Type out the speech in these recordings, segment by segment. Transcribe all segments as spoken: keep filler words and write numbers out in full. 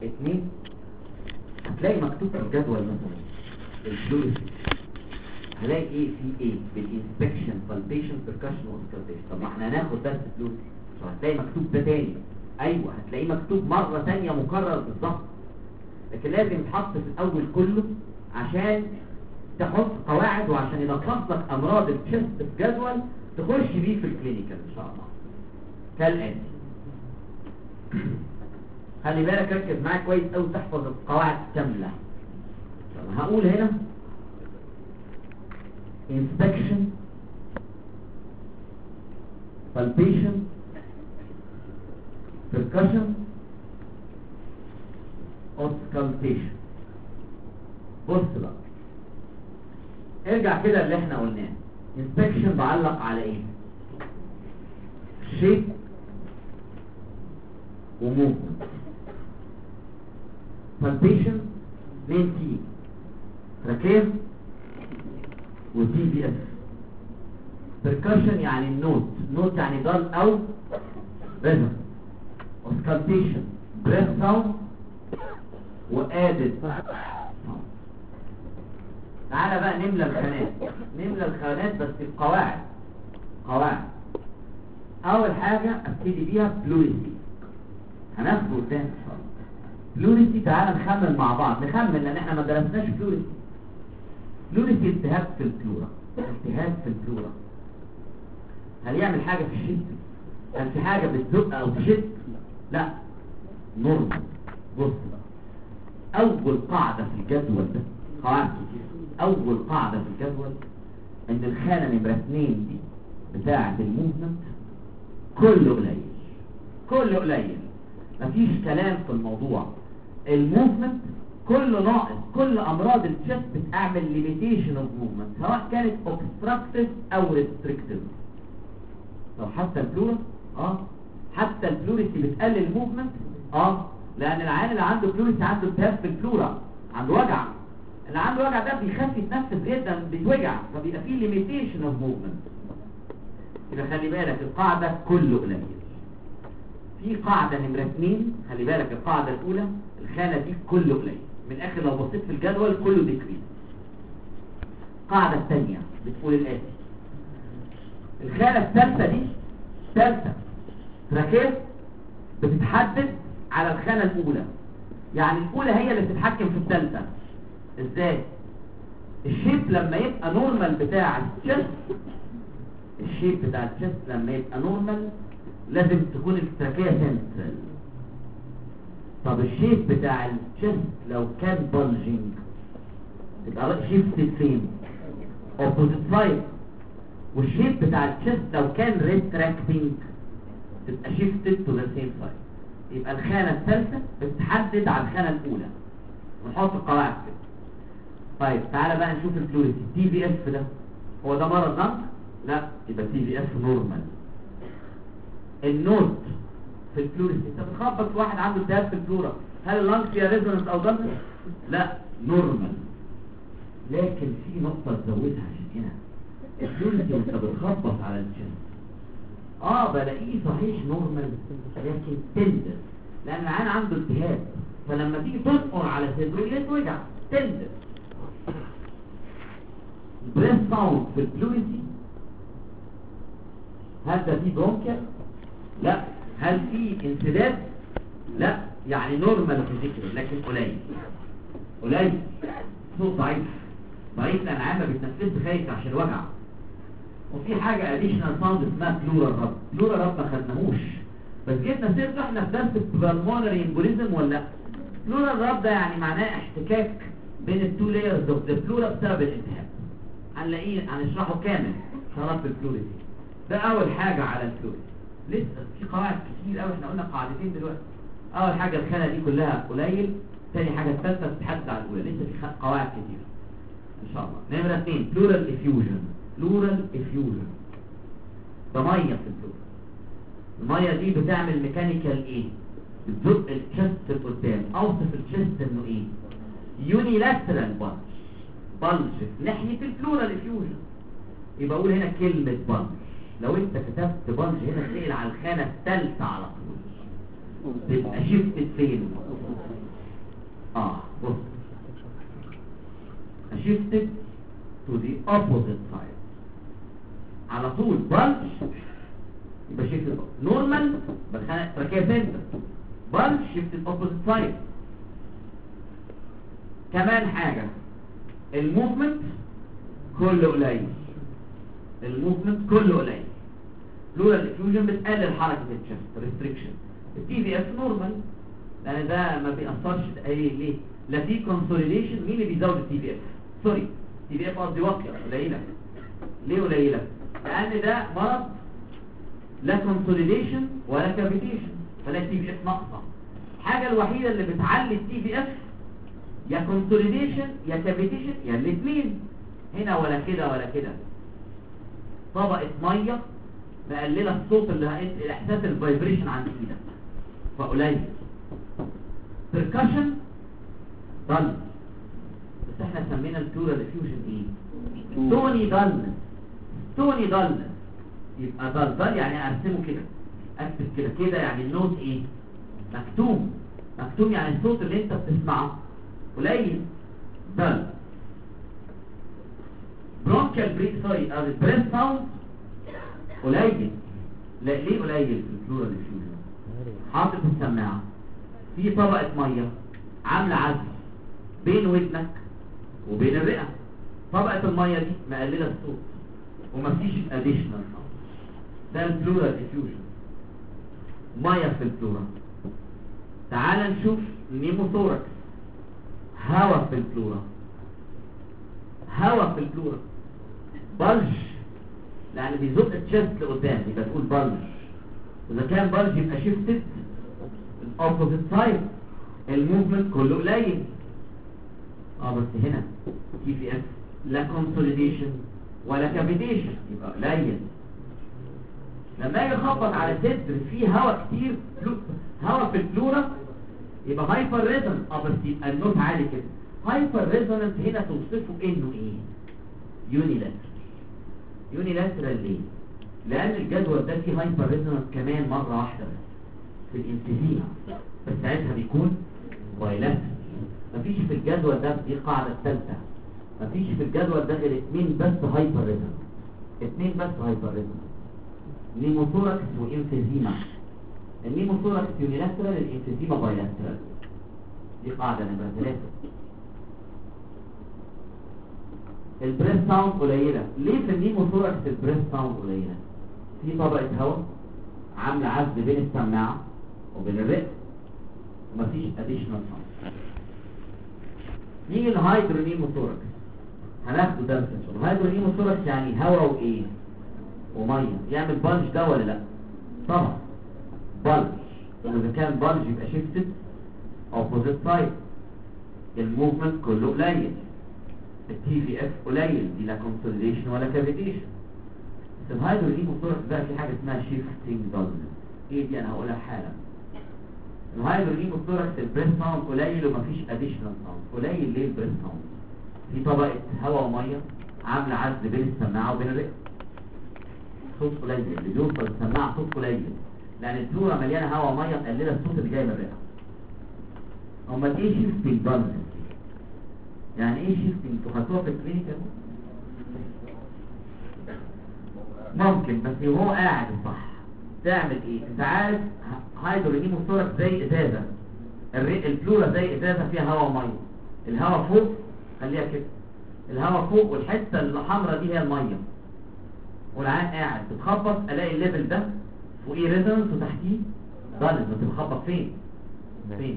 اتنين هتلاقي مكتوب في الجدول مثلا الفلويد هلاقي ايه في ايه بالانسبكشن بالبيشن بيركشن واوسكالتيشن. طب ما احنا هناخد درس فلويد هتلاقي مكتوب ده تاني. ايوه هتلاقيه مكتوب مره ثانيه مكرر بالظبط، لكن لازم يتحط في الاول كله عشان تحط قواعد وعشان يلخص لك امراض الشست في جدول تخش بيه في الكلينيكال ان شاء الله. كالاتي خلي بالك ركز معايا كويس قوي تحفظ القواعد كامله. هقول هنا inspection palpation percussion auscultation. بص بقى ارجع كده اللي احنا قلناه. inspection بعلق على ايه؟ shape وmovement. palpation اتنين تي تراكيز وتي بي اس. percussion يعني النوت، نوت يعني ضل او ريزم. auscultation breath sound وادد. تعالى بقى نملى الخانات، نملى الخانات بس بقواعد. قواعد اول حاجه ابتدي بيها بلوريسي، هناخده قدام ان شاء الله. بلوريسي تعالى نخمن مع بعض، نخمن لان احنا ما درسناش بلوريسي. بلوريسي التهاب في البلورا، التهاب في البلورا. هل يعمل حاجه في الشد؟ هل في حاجه بتزق او تشد؟ لا نورمال. بص بقى اول قاعده في الجدول ده، قواعد كتير، اول قاعده في الجدول ان الخانه نمره اتنين دي بتاعه الموفمنت كله قليل، كله قليل، مفيش كلام في الموضوع. الموفمنت كله ناقص. كل امراض الشست بتعمل ليميتيشن اوف موفمنت سواء كانت اوبستراكتيف او ريستريكتيف. طب حتى البلورا اه حتى البلوريسي بتقلل الموفمنت اه لان العيان اللي عنده بلوريسي عنده التهاب في البلورا، عنده وجع. اللي عنده وجع ده بيخاف يتنفس جدا، بيتوجع، فبيبقى فيه ليميتيشن اوف موفمنت. يبقى خلي بالك القاعده كله قليل. في قاعده نمره اتنين خلي بالك، القاعده الاولى الخانه دي كله قليل، من الاخر لو بصيت في الجدول كله ديكريس. القاعده الثانيه بتقول الاتي، الخانه الثالثه دي ثالثه تراكيز بتتحدد على الخانه الاولى، يعني الاولى هي اللي بتتحكم في الثالثه. ازاي؟ الشيب لما يبقى نورمال بتاع الشست، الشيب بتاع الشست لما يبقى نورمال لازم تكون التراكيه سنترال. طب الشيب بتاع الشست لو كان بلجنج تبقى شيفتد فين؟ اوبوزيت سايد. والشيب بتاع الشست لو كان ريتراكتنج تبقى شيفتد تو ذا سيم سايد. يبقى الخانه الثالثه بتحدد على الخانه الاولى. نحط القواعد كده. طيب تعالى بقى نشوف الفلوريسي. تي في اف ده هو ده مرض نقص؟ لا، يبقى تي في اف نورمال. النوت في الفلوريسي انت بتخبط في واحد عنده التهاب في الفلورا، هل اللانج فيها ريزونانس او ضغط؟ لا نورمال. لكن في نقطه تزودها عشان هنا الفلوريسي وانت بتخبط على الجسم اه بلاقيه صحيح نورمال لكن تندر، لان العيان عنده التهاب، فلما تيجي تنقر على صدره يتوجع تندر. بريس ساوند في الفلوريسي هل ده فيه برونكيال؟ لا. هل فيه انسداد؟ لا. يعني نورمال فيزيكال لكن قليل قليل. صوت ضعيف ضعيف لان العيان ما بيتنفسش خايف عشان الوجع. وفي حاجه اديشنال ساوند اسمها بلورال رب. بلورال رب ما خدناهوش بس جبنا سيرته احنا في درس بالمونري امبوليزم ولا لا. بلورال رب ده يعني معناه احتكاك بين التو لايرز اوف ذا بلورا بسبب الالتهاب. هنلاقيه هنشرحه كامل شرط الفلوريسي. ده اول حاجه على الفلوريسي. لسه في قواعد كتير قوي، احنا قلنا قاعدتين دلوقتي. اول حاجه الخانه دي كلها قليل، ثاني حاجه الثالثه بتتحدد على الاولى. لسه في قواعد كتير ان شاء الله. نمره اثنين بلورال افيوجن. بلورال افيوجن ده ميه في البلورا. الميه دي بتعمل ميكانيكال ايه؟ بتزق الشست لقدام. اوصف الشست انه ايه؟ يونيلاترال بلج. بلج في ناحيه البلورال افيوجن. يبقى اقول هنا كلمه بلج. لو انت كتبت بلج هنا تلاقي على الخانه الثالثه على طول تبقى شيفتد فين؟ shifted to the opposite side. على طول bulge يبقى shifted normal بخانة تركية center bulge shifted opposite side. كمان حاجة الموفمنت كله قليل، الموفمنت كله قليل. pleural effusion بتقلل حركة الشست restriction. التي في اف نورمال لان ده ما بيأثرش اي ليه؟ لا في كونسوليديشن. مين اللي بيزود التي في اف؟ سوري تي في اف قصدي واقية قليلة. ليه قليلة؟ لان ده مرض لا كونسوليديشن ولا كافيتيشن، فلا التي في اف ناقصة. الحاجة الوحيدة اللي بتعلي التي في اف يا كونسوليديشن يا كافيتيشن يا الاثنين. هنا ولا كده ولا كده. طبقة مية مقللة الصوت اللي هينقل احساس الفايبريشن عند ايدك فقليل. percussion ضل، بس احنا سمينا البلورال افيوجن ايه؟ ستوني ضل. ستوني ضل يبقى ضل ضل يعني ارسمه كده، اكتب كده كده يعني النوت ايه؟ مكتوم. مكتوم يعني الصوت اللي انت بتسمعه قليل ضل. برونكال بريك سوري او البريس ساوند قليل. لا ليه قليل في البلورال افيوجن؟ حاطط السماعه في طبقه ميه عامله عزل بين ودنك وبين الرئه. طبقه الميه دي مقلله الصوت ومفيش اديشنال ساوند. ده البلورال افيوجن. ميه في البلورا. تعال نشوف نيموثوركس. هواء في البلورا. هواء في البلورا بلج لان بيزق التشست لقدام يبقى تقول بلج. اذا كان بلج يبقى شيفتد الاوبوزيت سايد. الموفمنت كله قليل. اه بس هنا تي في اف لا كونسوليديشن ولا كافيتيشن يبقى قليل. لما يجي يخبط على صدر فيه هواء كتير هواء في البلورا يبقى هايبر ريزونانس. اه بس يبقى النوت عالي كده. هايبر ريزونانس هنا توصفه انه ايه؟ يونيلاترال. يونيلاترال ليه؟ لان الجدول ده فيه هايبر ريزونانس كمان مره واحده بس في الانفيزيما، بس ساعتها بيكون بايلاترال. مفيش في الجدول ده، دي القاعده الثالثه، مفيش في الجدول ده غير اثنين بس هايبر ريزونانس. اثنين بس هايبر ريزونانس، نيموثوركس وانفيزيما. النيموثوركس يونيلاترال، الانفيزيما بايلاترال. دي قاعده نمره ثلاثه. البريس ساوند قليله. ليه في النيموثوركس البريس ساوند قليله؟ في طبقه هواء عامله عزل بين السماعه وبين الرئه ومفيش اديشنال ساوند. نيجي للهايدرونيموثوركس هناخده درس ان شاء الله. الهايدرونيموثوركس يعني هواء وايه؟ وميه. يعمل بلج ده ولا لا؟ طبعا بلج. واذا كان بلج يبقى شيفتد اوبوزيت سايد. الموفمنت كله قليل. التي في اف قليل، دي لا كونسوليديشن ولا كافيتيشن. بس الهايدرونيموثوركس بقى في حاجه اسمها شيفتنج دالنس. ايه دي؟ انا هقولها حالا. الهايدرونيموثوركس البريس ساوند قليل ومفيش اديشنال ساوند. قليل ليه البريس ساوند؟ في طبقه هواء وميه عامله عزل بين السماعه وبين الرئه. صوت قليل اللي بيوصل السماعه صوت قليل لان البلورا مليانه هواء وميه مقلله الصوت اللي جاي من الرئه. امال ايه شيفتنج دالنس؟ يعني ايه شيفتنج؟ انتوا خدتوها في الكلينيكال ممكن، بس وهو قاعد صح تعمل ايه؟ انت عارف هايدرونيموثوركس زي ازازه، البلورا زي ازازه فيها هواء وميه. الهواء فوق خليها كده، الهواء فوق والحته الحمراء دي هي الميه. والعين قاعد بتخبط الاقي الليفل ده فوقيه ريزونانس وتحتيه دالنس. بتخبط فين؟ فين؟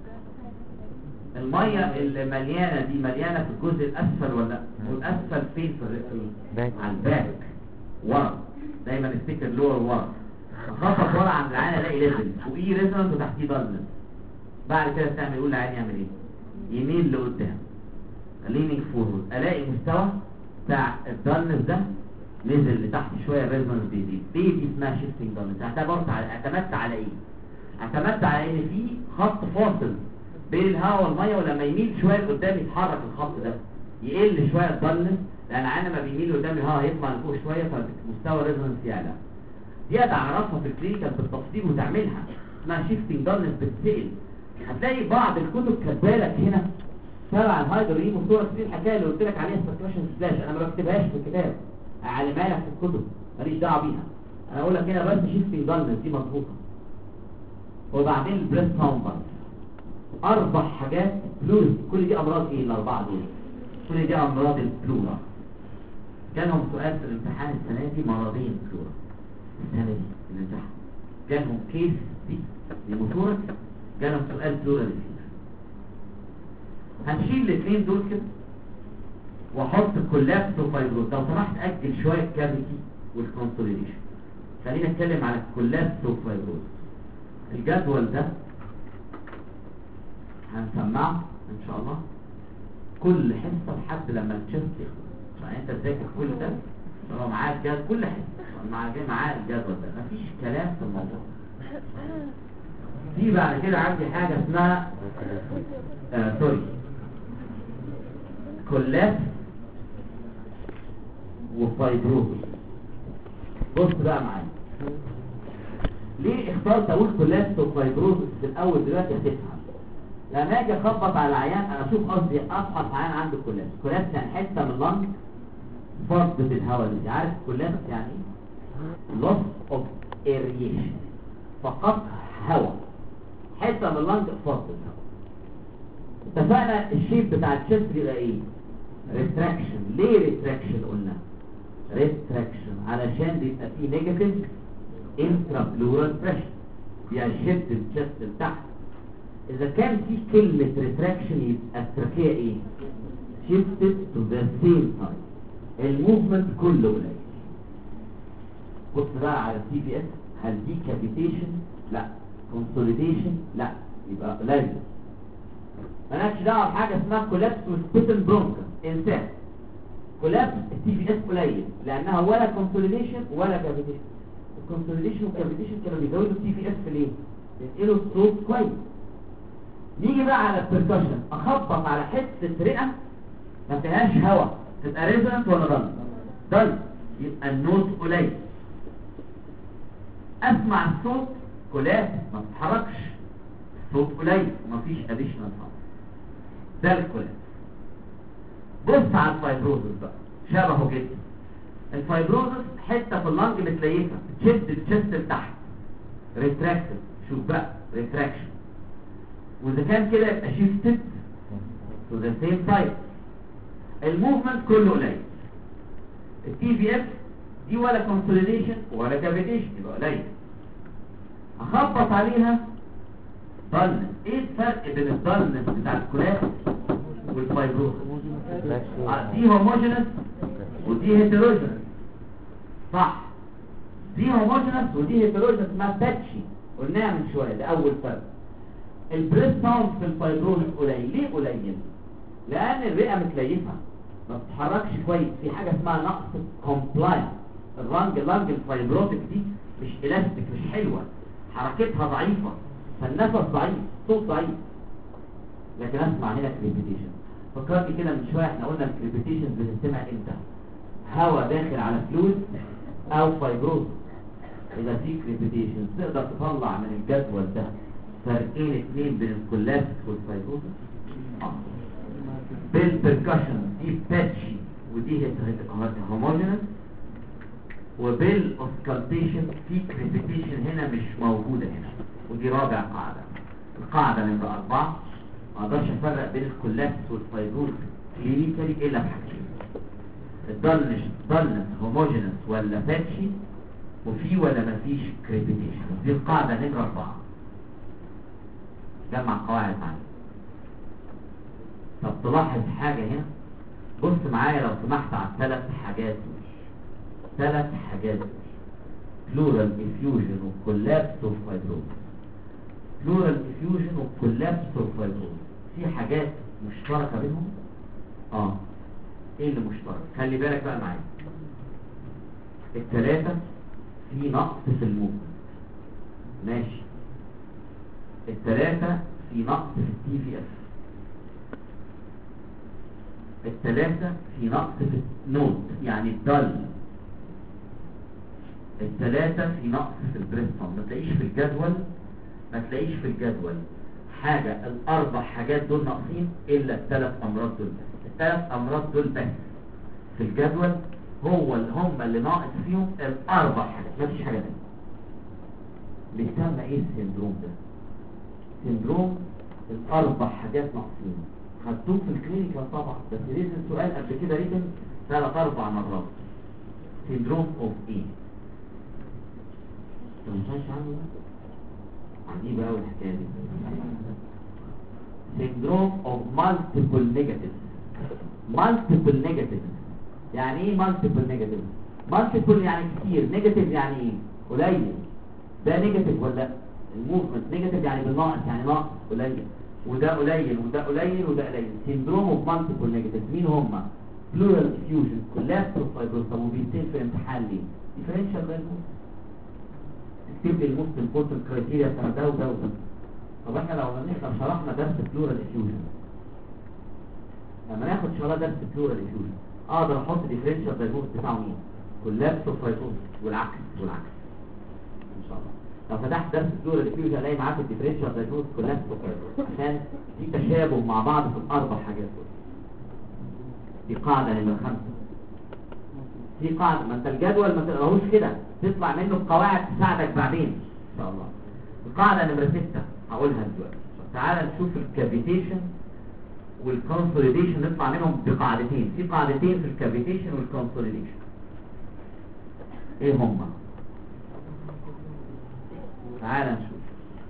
الميه اللي مليانه دي مليانه في الجزء الاسفل ولا لا؟ والاسفل فين في الرئه؟ على الباك ورا. دايما افتكر لور ورا. اخبط ورا عند العين الاقي ليفل فوقيه ريزونانس وتحتيه دالنس. بعد كده تعمل يقول العين يعمل ايه؟ يميل لقدام لينينج فورورد. الاقي مستوى بتاع الدالنس ده نزل لتحت شويه، الريزونانس بيزيد. دي دي اسمها شيفتنج دالنس. اعتبرت على اعتمدت على ايه؟ اعتمدت على ان في خط فاصل بين الهواء والميه، ولما يميل شويه لقدام يتحرك الخط ده، يقل شويه الدالنس لان العين لما بيميل لقدام الهواء هيطلع لفوق شويه فمستوى الريزونانس يعلى. دي هتعرفها في الكلينيكال بالتفصيل وتعملها، اسمها شيفتنج دالنس. بتتسال هتلاقي بعض الكتب كاتبالك هنا تبع الهايدرولين وصورة دي الحكايه اللي قلت لك عليها سبكتيشن سلاش، انا ما بكتبهاش في الكتاب، اعلمها لك في الكتب ماليش دعوه بيها، انا اقول لك هنا بس شيفتنج دالنس دي مظبوطه. وبعدين البريست هامبر اربع حاجات بلورس، كل دي امراض ايه الاربعه دول؟ كل دي امراض البلورا. جالهم سؤال في الامتحان السنه دي مرضين بلورا السنه دي في الامتحان، جالهم كيس دي لموتورك، جالهم سؤال بلورا للفيل. هنشيل الاثنين دول كده واحط كولابس وفايبروز. لو سمحت اجل شويه الكافيتي والكونسوليديشن، خلينا نتكلم على الكولابس وفايبروز. الجدول ده هنسمعه ان شاء الله كل حصه لحد لما التشست يخلص، يعني انت تذاكر كل ده طالما معاك الجدول كل حصه معاك معاه الجدول ده، مفيش كلام في الموضوع. في بعد كده عندي حاجه اسمها آه سوري كولابس وفايبروز. بص بقى معايا ليه اخترت اقول كولابس وفايبروز في الاول دلوقتي هتفهم. لما اجي اخبط على العيان انا اشوف قصدي افحص عيان عنده كولابس. كولابس يعني حته من اللنج فضت الهواء دي، عارف كولابس يعني ايه؟ لوس اوف اريشن، فقط هواء، حته من اللنج فضت الهواء. اتفقنا الشيب بتاع الشيست بيبقى ايه؟ ريتراكشن. ليه ريتراكشن؟ قلنا ريتراكشن علشان بيبقى فيه نيجاتيف انترا بلورال بريشر، يعني شد الشيست لتحت. اذا كان في كلمه ريتراكشن يبقى التركيه ايه؟ shifted to the same side، الموفمنت كله قليل. بص بقى على السي بي اس، هل دي كابيتيشن؟ لا. كونسوليديشن؟ لا، يبقى قليل. مالكش دعوه بحاجه اسمها كولابس وسبيتن برونكا، انساه. كولابس التي بي اس قليل لانها ولا كونسوليديشن ولا كابيتيشن. الكونسوليديشن والكابيتيشن كانوا بيزودوا التي بي اس ليه؟ بينقلوا الصوت كويس. نيجي بقى على البركشن، اخبط على حته رئه ما فيهاش هواء، تبقى ريزونانت ولا ضل؟ ضل، يبقى النوت قليل. اسمع الصوت كولابس ما بتتحركش، الصوت قليل ومفيش اديشنال هواء، ده الكولابس. بص على الفايبروزس بقى شبهه جدا. الفايبروزس حته في اللنج متليفه، تشد الشست لتحت، ريتراكتد. شوف بقى ريتراكشن، واذا كان كده يبقى شيفتد تو ذا سيم سايد، الموفمنت كله قليل. التي بي اف دي ولا كونسوليديشن ولا كافيتيشن، يبقى قليل. اخبط عليها ضلنس. ايه الفرق بين الضلنس بتاع الكولابس والفايبروز؟ آه دي هوموجينس ودي هيتروجينس، صح؟ دي هوموجينس ودي هيتروجينس، اسمها باتشي، قلناها من شويه، ده اول فرق. البريس ساوند في الفايبروز قليل. ليه قليل؟ لان الرئه متليفه ما بتتحركش كويس، في حاجه اسمها نقص كومبلاينس. الرنج اللنج الفايبروتك دي مش الاستيك، مش حلوه، حركتها ضعيفه، فالنفس ضعيف، صوت ضعيف. لكن اسمع هنا كريبيتيشن. فكرني كده من شويه احنا قلنا الكريبيتيشن بنستمع امتى؟ هواء داخل على فلويد او فايبروز. اذا في كريبيتيشن تقدر تطلع من الجدول ده فرقين اثنين بين الكولابس والفايبروز. بالبركشن دي باتشي ودي هوموجينس، وبالاوسكالتيشن في كريبيتيشن هنا مش موجوده هنا. ودي رابع قاعده. القاعده نمره اربعه، ما اقدرش افرق بين الكولابس والفايبروز كلينيكالي الا بحاجتين: الضلنس ضلنس هوموجينس ولا باتشي، وفي ولا مفيش كريبيتيشن. دي القاعده نمره اربعه. جمع قواعد معايا. طب تلاحظ حاجه هنا، بص معايا لو سمحت على الثلاث حاجات ثلاث حاجات بلورال افيوجن وكولابس وفايبروز. بلورال افيوجن وكولابس وفايبروز في حاجات مشتركه بينهم. اه ايه اللي مشترك؟ خلي بالك بقى معايا، الثلاثه في نقص في الموفمنت، ماشي. الثلاثه في نقص في التي في اف، الثلاثه في نقص في النوت يعني الدل، الثلاثه في نقص في البريستون. ما تلاقيش في الجدول ما تلاقيش في الجدول حاجة الاربع حاجات دول ناقصين الا الثلاث امراض دول بس. الثلاث امراض دول بس في الجدول هو اللي هم اللي ناقص فيهم الاربع حاجات، مفيش حاجة تانية. بيسمى ايه السندروم ده؟ سندروم الاربع حاجات ناقصين. خدتوه في الكلينيكال طبعا، بس ريزن سؤال قبل كده ريزن ثلاث اربع مرات. سندروم اوف ايه؟ انت مش عارف عنه ده؟ عجيبة اوي الحكاية دي. سندروم اوف مالتيبل نيجاتيف. مالتيبل نيجاتيف يعني ايه مالتيبل نيجاتيف؟ مالتيبل يعني كتير، نيجاتيف يعني ايه؟ قليل. ده نيجاتيف ولا الموفمنت نيجاتيف يعني بالناقص، يعني ناقص قليل، وده قليل وده قليل وده قليل. سندروم اوف مالتيبل نيجاتيف مين هم؟ بلورال افيوجن، كولابس وفايبروز. طب وبيصير في امتحان ليه؟ ديفرنشال دايجنوز. اكتب لي الموست امبورتنت كرايتيريا بتاع ده وده وده. طب احنا لو احنا شرحنا درس بلورال افيوجن، لما ناخد شرح درس بلورال افيوجن اقدر احط ديفرنشال دايجنوز بتاعه مين؟ كولابس وفايبروز والعكس والعكس ان شاء الله. لو فتحت درس بلورال افيوجن الاقي معاك الديفرنشال دايجنوز كولابس وفايبروز، عشان في تشابه مع بعض في الاربع حاجات دول. دي قاعده نمره خمسة. في قاعده، ما انت الجدول ما تقراهوش كده، تطلع منه القواعد تساعدك بعدين ان شاء الله. القاعده نمره ستة هقولها دلوقتي. تعال نشوف الكافيتيشن والكونسوليديشن، نطلع منهم بقاعدتين. في قاعدتين في الكافيتيشن والكونسوليديشن. ايه هما؟ تعال نشوف.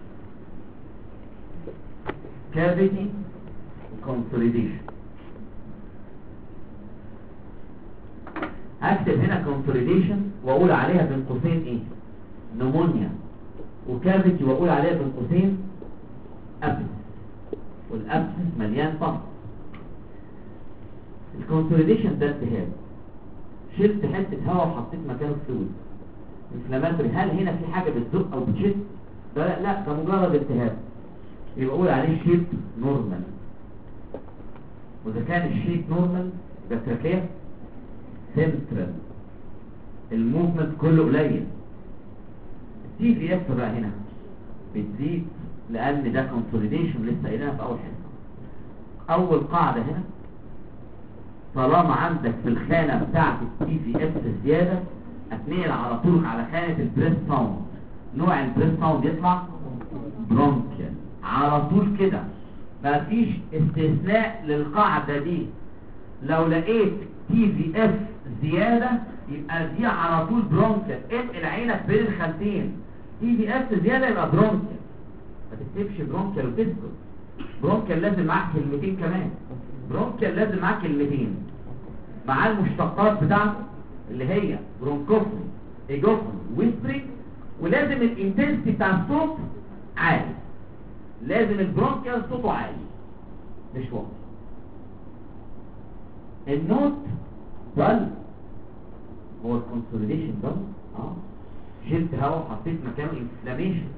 كافيتي وكونسوليديشن. هكتب هنا كونسوليديشن واقول عليها بين قوسين ايه؟ نمونيا. وكافيتي واقول عليها بين قوسين ابسس، والابسس مليان طهر. الكونسوليديشن ده التهاب، شلت حته هواء وحطيت مكانه فلويد انفلاماتوري. هل هنا في حاجه بتزق او بتشد؟ ده لا، ده مجرد التهاب، يبقى اقول عليه شيب نورمال. واذا كان الشيب نورمال يبقى التراكيه سنترال، الموفمنت كله قليل. التي في اف بقى هنا بتزيد لان ده كونسوليديشن لسه قايلينها في اول حصه. اول قاعده هنا، طالما عندك في الخانه بتاعه التي في اف زياده اتنقل على طول على خانه البريس ساوند. نوع البريس ساوند يطلع برونكيال على طول كده، مفيش استثناء للقاعده دي. لو لقيت تي في اف زياده يبقى دي على طول برونكيال. انقل عينك بين الخانتين، تي في اف زياده يبقى برونكيال. ما تكتبش برونكيال وتسكت. برونكيال لازم معاك كلمتين كمان. برونكيال لازم معاك كلمتين مع المشتقات بتاعته اللي هي برونكوفني، ايجوفني، ويسبرينج. ولازم الانتنسيتي بتاع الصوت عالي. لازم البرونكيال صوته عالي مش واطي. النوت ضل، هو الكونسوليديشن ضل. اه شلت هواء وحطيت مكانه انفلاميشن.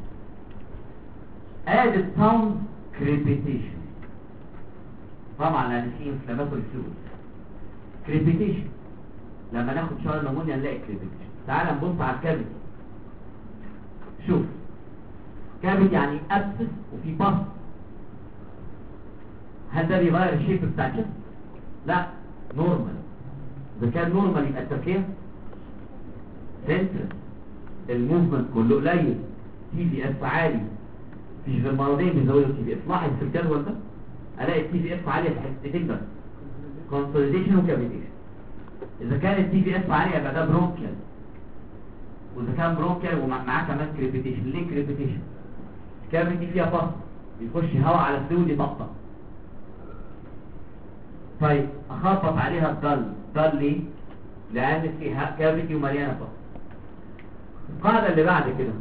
ادد ساوند كريبيتيشن، طبعا لان في انفلاماتوري فلويد. كريبيتيشن لما ناخد شعر نمونيا نلاقي كريبيتيشن. تعال نبص على الكافيتي. شوف كافيتي يعني ابسس وفي باس. هل ده بيغير الشيب بتاع الجسم؟ لا، نورمال. اذا كان نورمال يبقى التركيه سنترال، الموفمنت كله قليل، تي في اف عالي. مفيش غير مرضين بيزودوا التي في اف. لاحظ في الجدول ده الاقي التي في اف عاليه في حتتين بس، كونسوليديشن وكافيتيشن. اذا كان التي في اف عاليه يبقى ده برونكيال، واذا كان برونكيال ومعاه كمان كريبيتيشن. ليه كريبيتيشن؟ كافيتي فيها فصل، بيخش هواء على الفلويد يطقطق. طيب اخبط عليها الضل. ضل ليه؟ لان فيها كافيتي ومليانه فصل. القاعده اللي بعد كده،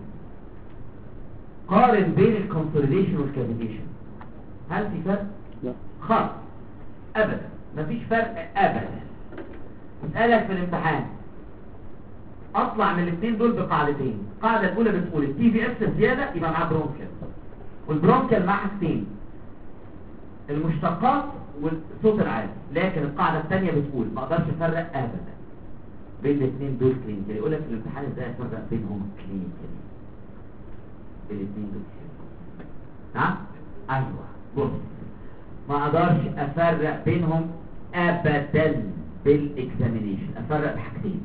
قارن بين الكونسوليديشن والكافيتيشن. هل في فرق؟ لا خالص ابدا، مفيش فرق ابدا. اسالك في الامتحان اطلع من الاثنين دول بقاعدتين. القاعده الاولى بتقول التي في اف زياده يبقى معاه برونكيال، والبرونكيال معاه حاجتين، المشتقات والصوت العالي. لكن القاعده الثانيه بتقول ما اقدرش افرق ابدا بين الاثنين دول كلينيكال. يقول لك في الامتحان ازاي افرق بينهم كلينيكال، بين الاثنين دول. نعم ايوه بص، ما اقدرش افرق بينهم ابدا بالاكزامينيشن. افرق بحاجتين،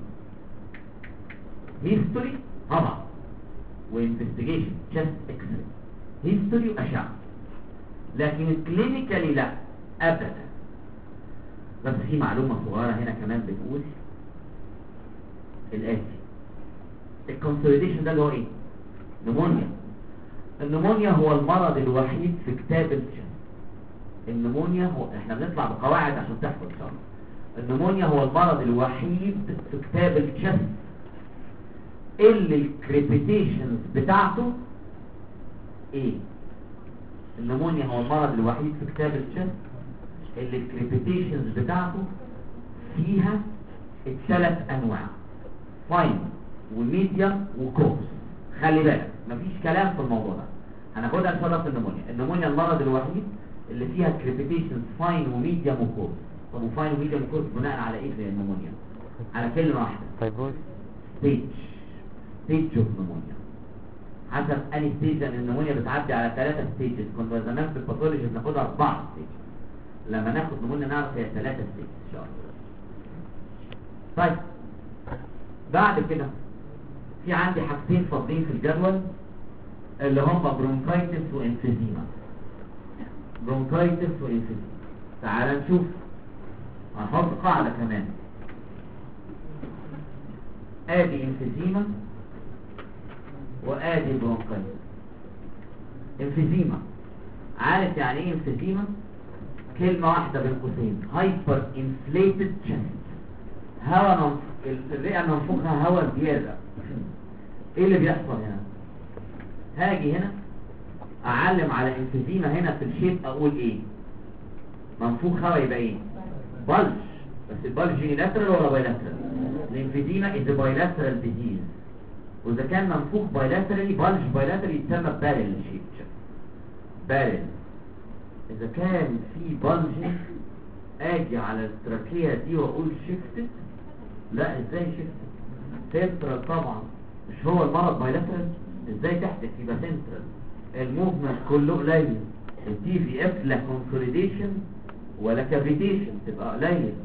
هيستوري طبعا وانفستيجيشن تشست اكس راي، هيستوري واشعه، لكن كلينيكالي لا ابدا. بس في معلومه صغيره هنا كمان بتقول الاتي، الكونسوليديشن ده اللي هو ايه؟ نمونيا. النمونيا هو المرض الوحيد في كتاب الجسم. النمونيا هو، احنا بنطلع بقواعد عشان تحفظ ان شاء الله. النمونيا هو المرض الوحيد في كتاب الجسم اللي الكريبيتيشنز بتاعته ايه؟ النمونيا هو المرض الوحيد في كتاب الجسم اللي الكريبيتيشنز بتاعته فيها الثلاث انواع، فاين وميديم وكورس. خلي بالك مفيش كلام في الموضوع ده، هناخدها ان شاء الله في النمونيا. النمونيا المرض الوحيد اللي فيها كريبيتيشنز فاين وميديم وكورس. طب وفاين وميديم وكورس بناء على ايه في النمونيا؟ على كلمه واحده، فايبروز. ستيج ستيج اوف نمونيا. حسب اني ستيج، لان النمونيا بتعدي على ثلاثه ستيجز. كنت زمان في الباثولوجي بناخدها اربعه ستيج، لما ناخد نمونيا نعرف هي ثلاثه ستيج ان شاء الله. طيب بعد كده في عندي حاجتين فاضلين في الجدول اللي هم برونكايتس وانفيزيما. برونكايتس وانفيزيما، تعال نشوف. هنحط قاعده كمان، ادي انفيزيما وادي برونكايتس. انفيزيما، عارف يعني ايه انفيزيما؟ كلمه واحده بين قوسين، هايبر انفليتد تشست. هواء منف... الرئه منفوخها هواء زياده. ايه اللي بيحصل هنا؟ هاجي هنا اعلم على انفيزيما هنا في الشيب، اقول ايه؟ منفوخ هواء يبقى ايه؟ بلج. بس البلج يونيلاترال ولا بايلاترال؟ الانفيزيما از بايلاترال ديزيز، واذا كان منفوخ بايلاترالي بلج بايلاترالي يتسمى بارل شيب. بارل. اذا كان في بلج اجي على التراكيه دي واقول شيفتد، لا ازاي شيفتد؟ سنترال طبعا، مش هو المرض بايلاترال؟ ازاي تحدث يبقى سنترال؟ الموفمنت كله قليل، التي في اف لا كونسوليديشن ولا كافيتيشن، تبقى قليل.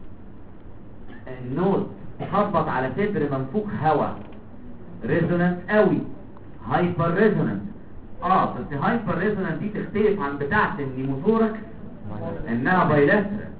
النوت تخبط على صدر منفوخ هواء، ريزونانس قوي، هايبر ريزونانس. اه بس هايبر ريزونانس دي تختلف عن بتاعه النيموثوركس انها بايلاترال.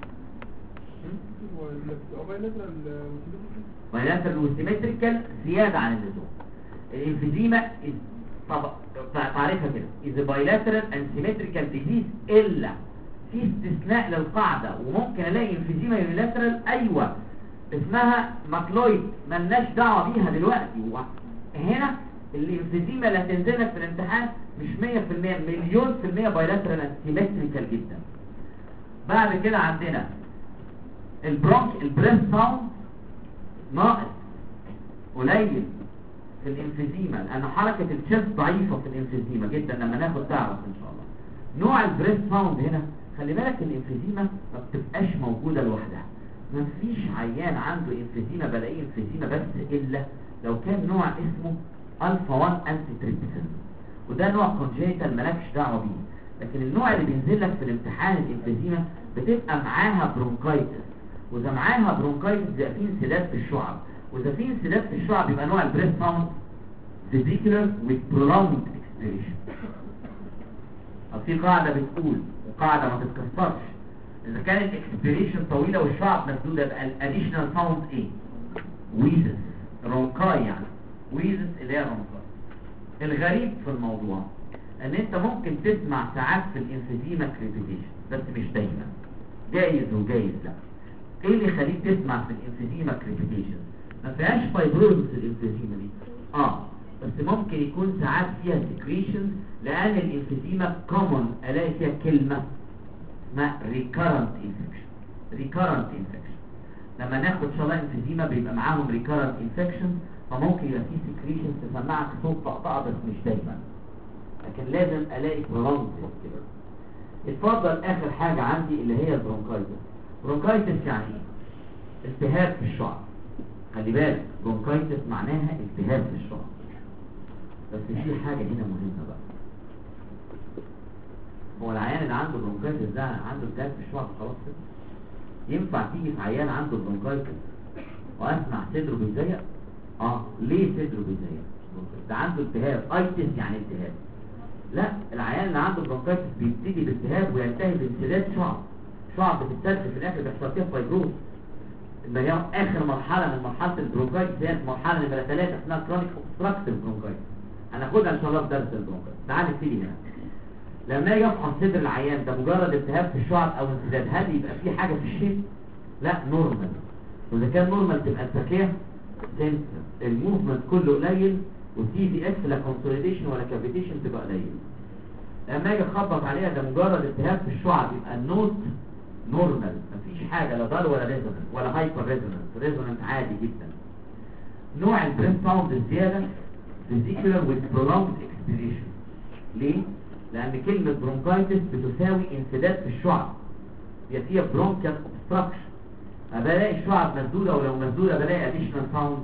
بايلاترال وسيمتريكال زياده عن اللزوم. الانفيزيما طب تعرفها كده، اذا بايلاترال اند سيمتريكال ديزيز، الا في استثناء للقاعده، وممكن الاقي انفيزيما يونيلاترال ايوه اسمها ماكلويد ملناش دعوه بيها دلوقتي. هنا الانفيزيما اللي هتنزلك في الامتحان مش مية في المية، مليون في المية بايلاترال اند سيمتريكال جدا. بعد كده عندنا البرونك، البريث ساوند ناقص قليل في الانفيزيما، لان حركه الشست ضعيفه في الانفيزيما جدا. لما ناخد تعرف ان شاء الله نوع البريث ساوند هنا. خلي بالك الانفيزيما ما بتبقاش موجوده لوحدها، ما فيش عيان عنده انفيزيما بلاقيه انفيزيما بس الا لو كان نوع اسمه الفا واحد انتي تريبسين، وده نوع كونجيتال مالكش دعوه بيه. لكن النوع اللي بينزل لك في الامتحان الانفيزيما بتبقى معاها برونكايتس، واذا معاها برونكايتس بيبقى فيه انسداد في الشعب، واذا فيه انسداد في الشعب يبقى نوع البريث ساوند فيزيكولار with prolonged expiration. طب في قاعده بتقول، وقاعده ما تتكسرش، اذا كانت اكسبيريشن طويله والشعب مسدوده يبقى الاديشنال ساوند ايه؟ ويزس، رونكاي يعني، ويزس اللي هي رونكاي. الغريب في الموضوع ان انت ممكن تسمع ساعات في الانفيزيما كريبيتيشن، بس مش دايما، جايز وجايز لا. ايه اللي يخليك تسمع في الانفيزيما كريبيتيشن؟ ما فيهاش فايبروزس الانفيزيما دي، اه بس ممكن يكون ساعات فيها سكريشن، لان الانفيزيما كومون الاقي فيها كلمه اسمها ريكارنت انفكشن. ريكارنت انفكشن لما ناخد ان شاء الله انفيزيما بيبقى معاهم ريكارنت انفكشن، فممكن يبقى في سكريشن تسمعك صوت طقطقه بس مش دايما، لكن لازم الاقي برونكايتس كده. اتفضل اخر حاجه عندي اللي هي البرونكايتس. برونكايتس يعني ايه؟ التهاب في الشعب. خلي بالك برونكايتس معناها التهاب في الشعب، بس في حاجه هنا مهمه بقى. هو العيان اللي عنده برونكايتس ده عنده التهاب في الشعب خلاص كده؟ ينفع تيجي في عيان عنده برونكايتس واسمع صدره بيضيق؟ اه ليه صدره بيضيق؟ ده عنده التهاب، ايتس يعني التهاب. لا، العيان اللي عنده برونكايتس بيبتدي بالتهاب وينتهي بانسداد شعب، شعب بتتسد في الاخر بيحصل فيها فايبروز. اللي هي اخر مرحله من مرحله البرونكايتس هي المرحله نمره ثلاثة اسمها كرونيك اوبستراكتيف برونكايتس. هناخدها ان شاء الله في درس البرونكايتس. تعال نبتدي هنا. لما يجي افحص صدر العيان ده مجرد التهاب في الشعب او انسداد، هل يبقى في حاجه في الشيب؟ لا، نورمال. واذا كان نورمال تبقى التركيه سنتر، الموفمنت كله قليل، والتي في اكس لا كونسوليديشن ولا كافيتيشن تبقى قليل. لما اجي اخبط عليها ده مجرد التهاب في الشعب يبقى النوت نورمال، مفيش حاجه لا ضار ولا ريزونانس ولا هايبر ريزونانس، ريزونانس عادي جدا. نوع البرين ساوند الزياده فيزيكولار وذ برولونجد اكسبيريشن. ليه؟ لان كلمه برونكايتس بتساوي انسداد في الشعب، يبقى فيها برونكيال اوبستراكشن، بلاقي الشعب مسدوده، ولو مسدوده بلاقي اديشنال ساوند.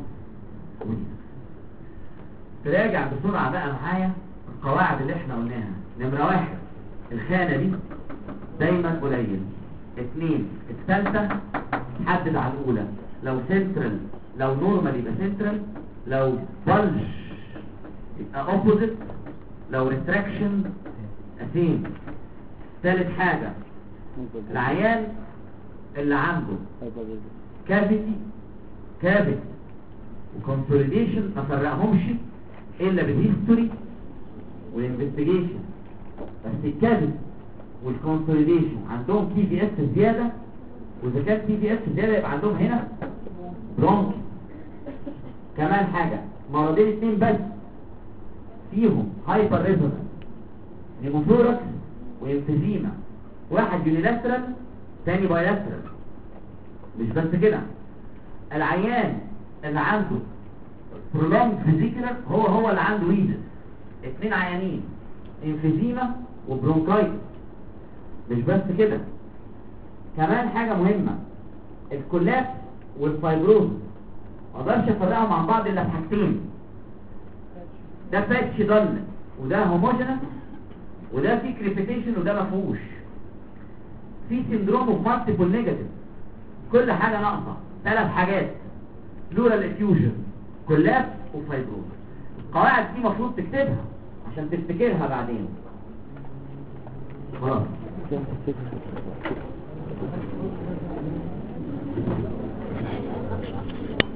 تراجع بسرعه بقى معايا القواعد اللي احنا قلناها. نمره واحد، الخانه دي دايما قليل. اثنين، الثالثه حدد على الاولى، لو سنترال لو نورمال يبقى سنترال، لو بلج يبقى اوبوزيت، لو ريتراكشن اثنين. ثالث حاجه، العيان اللي عنده كافيتي كافيتي وكونسوليديشن ما فرقهمش الا بالهيستوري والانفستيجيشن، بس الكافيتي والكونسوليديشن عندهم تي في اس زياده، واذا كانت تي في اس زياده يبقى عندهم هنا برونكي. كمان حاجه، مرضين اثنين بس فيهم هايبر ريزونانس، نيموثوركس وانفيزيما، واحد يونيلاترال ثاني بايلاترال. مش بس كده، العيان اللي عنده برولونج فيزيكولار هو هو اللي عنده ويزس، اثنين عيانين انفيزيما وبرونكايتس. مش بس كده، كمان حاجه مهمه، الكولابس والفايبروز ما اقدرش افرقهم عن بعض الا في حاجتين، ده باتش ضل وده هوموجينس، وده في كريبيتيشن وده ما فيهوش. في سندروم اوف مالتيبل نيجاتيف، كل حاجه ناقصه، ثلاث حاجات، بلورال افيوجن كولابس وفايبروز. القواعد دي المفروض تكتبها عشان تفتكرها بعدين. خلاص